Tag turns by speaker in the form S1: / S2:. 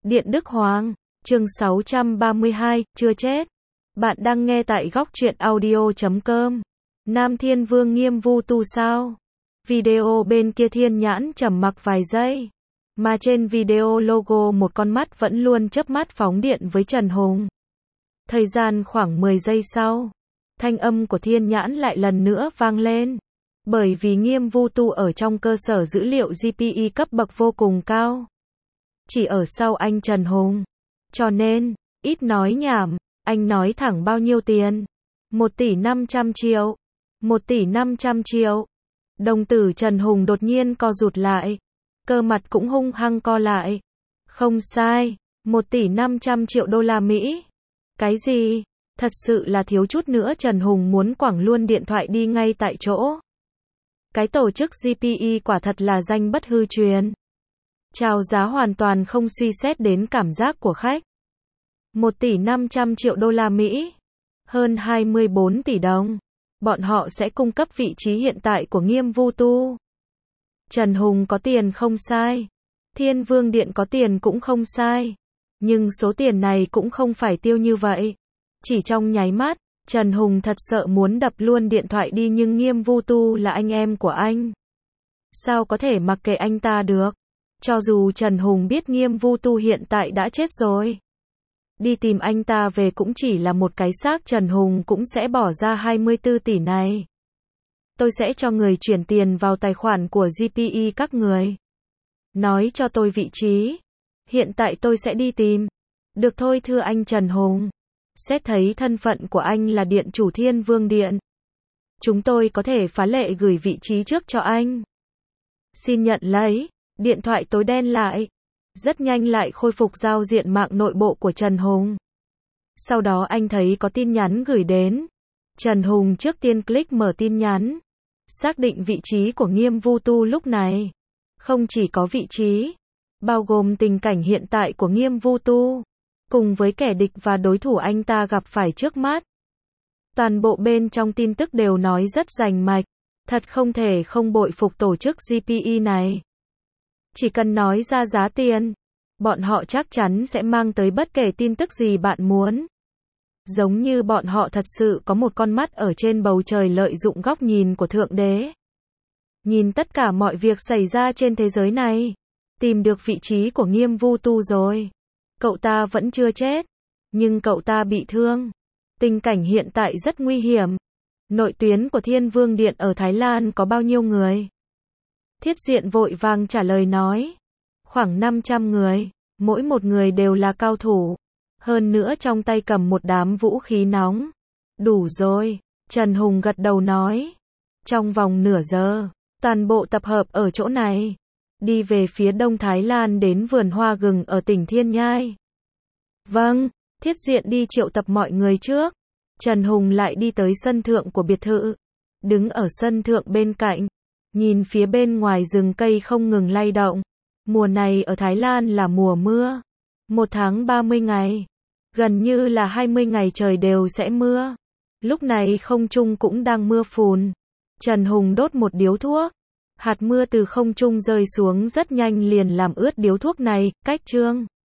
S1: Điện Đức Hoàng, chương 632, chưa chết. Bạn đang nghe tại góc truyện audio.com. Nam Thiên Vương nghiêm vu tu sao? Video bên kia Thiên Nhãn trầm mặc vài giây. Mà trên video logo một con mắt vẫn luôn chớp mắt phóng điện với Trần Hùng. Thời gian khoảng 10 giây sau, thanh âm của Thiên Nhãn lại lần nữa vang lên. Bởi vì nghiêm vu tu ở trong cơ sở dữ liệu GPE cấp bậc vô cùng cao. Chỉ ở sau anh Trần Hùng. Cho nên, ít nói nhảm, anh nói thẳng bao nhiêu tiền? 1 tỷ 500 triệu. 1 tỷ 500 triệu. Đồng tử Trần Hùng đột nhiên co rụt lại. Cơ mặt cũng hung hăng co lại. Không sai, 1 tỷ 500 triệu đô la Mỹ. Cái gì? Thật sự là thiếu chút nữa Trần Hùng muốn quẳng luôn điện thoại đi ngay tại chỗ. Cái tổ chức GPE quả thật là danh bất hư truyền. Chào giá hoàn toàn không suy xét đến cảm giác của khách. 1 tỷ 500 triệu đô la Mỹ. Hơn 24 tỷ đồng. Bọn họ sẽ cung cấp vị trí hiện tại của nghiêm vu tu. Trần Hùng có tiền không sai. Thiên Vương Điện có tiền cũng không sai. Nhưng số tiền này cũng không phải tiêu như vậy. Chỉ trong nháy mắt, Trần Hùng thật sợ muốn đập luôn điện thoại đi, nhưng nghiêm vu tu là anh em của anh. Sao có thể mặc kệ anh ta được? Cho dù Trần Hùng biết nghiêm vu tu hiện tại đã chết rồi. Đi tìm anh ta về cũng chỉ là một cái xác, Trần Hùng cũng sẽ bỏ ra 24 tỷ này. Tôi sẽ cho người chuyển tiền vào tài khoản của GPE các người. Nói cho tôi vị trí. Hiện tại tôi sẽ đi tìm. Được thôi thưa anh Trần Hùng. Xét thấy thân phận của anh là điện chủ Thiên Vương Điện. Chúng tôi có thể phá lệ gửi vị trí trước cho anh. Xin nhận lấy. Điện thoại tối đen lại. Rất nhanh lại khôi phục giao diện mạng nội bộ của Trần Hùng. Sau đó anh thấy có tin nhắn gửi đến. Trần Hùng trước tiên click mở tin nhắn. Xác định vị trí của nghiêm vu tu lúc này. Không chỉ có vị trí, bao gồm tình cảnh hiện tại của nghiêm vu tu, cùng với kẻ địch và đối thủ anh ta gặp phải trước mắt. Toàn bộ bên trong tin tức đều nói rất rành mạch. Thật không thể không bội phục tổ chức GPE này. Chỉ cần nói ra giá tiền, bọn họ chắc chắn sẽ mang tới bất kể tin tức gì bạn muốn. Giống như bọn họ thật sự có một con mắt ở trên bầu trời, lợi dụng góc nhìn của Thượng Đế. Nhìn tất cả mọi việc xảy ra trên thế giới này. Tìm được vị trí của nghiêm vu tu rồi. Cậu ta vẫn chưa chết. Nhưng cậu ta bị thương. Tình cảnh hiện tại rất nguy hiểm. Nội tuyến của Thiên Vương Điện ở Thái Lan có bao nhiêu người? Thiết Diện vội vàng trả lời nói. Khoảng 500 người. Mỗi một người đều là cao thủ. Hơn nữa trong tay cầm một đám vũ khí nóng. Đủ rồi. Trần Hùng gật đầu nói. Trong vòng nửa giờ, toàn bộ tập hợp ở chỗ này. Đi về phía đông Thái Lan đến vườn hoa gừng ở tỉnh Thiên Nhai. Vâng, Thiết Diện đi triệu tập mọi người trước. Trần Hùng lại đi tới sân thượng của biệt thự. Đứng ở sân thượng bên cạnh. Nhìn phía bên ngoài rừng cây không ngừng lay động. Mùa này ở Thái Lan là mùa mưa. 1 tháng 30 ngày. Gần như là 20 ngày trời đều sẽ mưa. Lúc này không trung cũng đang mưa phùn. Trần Hùng đốt một điếu thuốc. Hạt mưa từ không trung rơi xuống rất nhanh liền làm ướt điếu thuốc này. Cách chương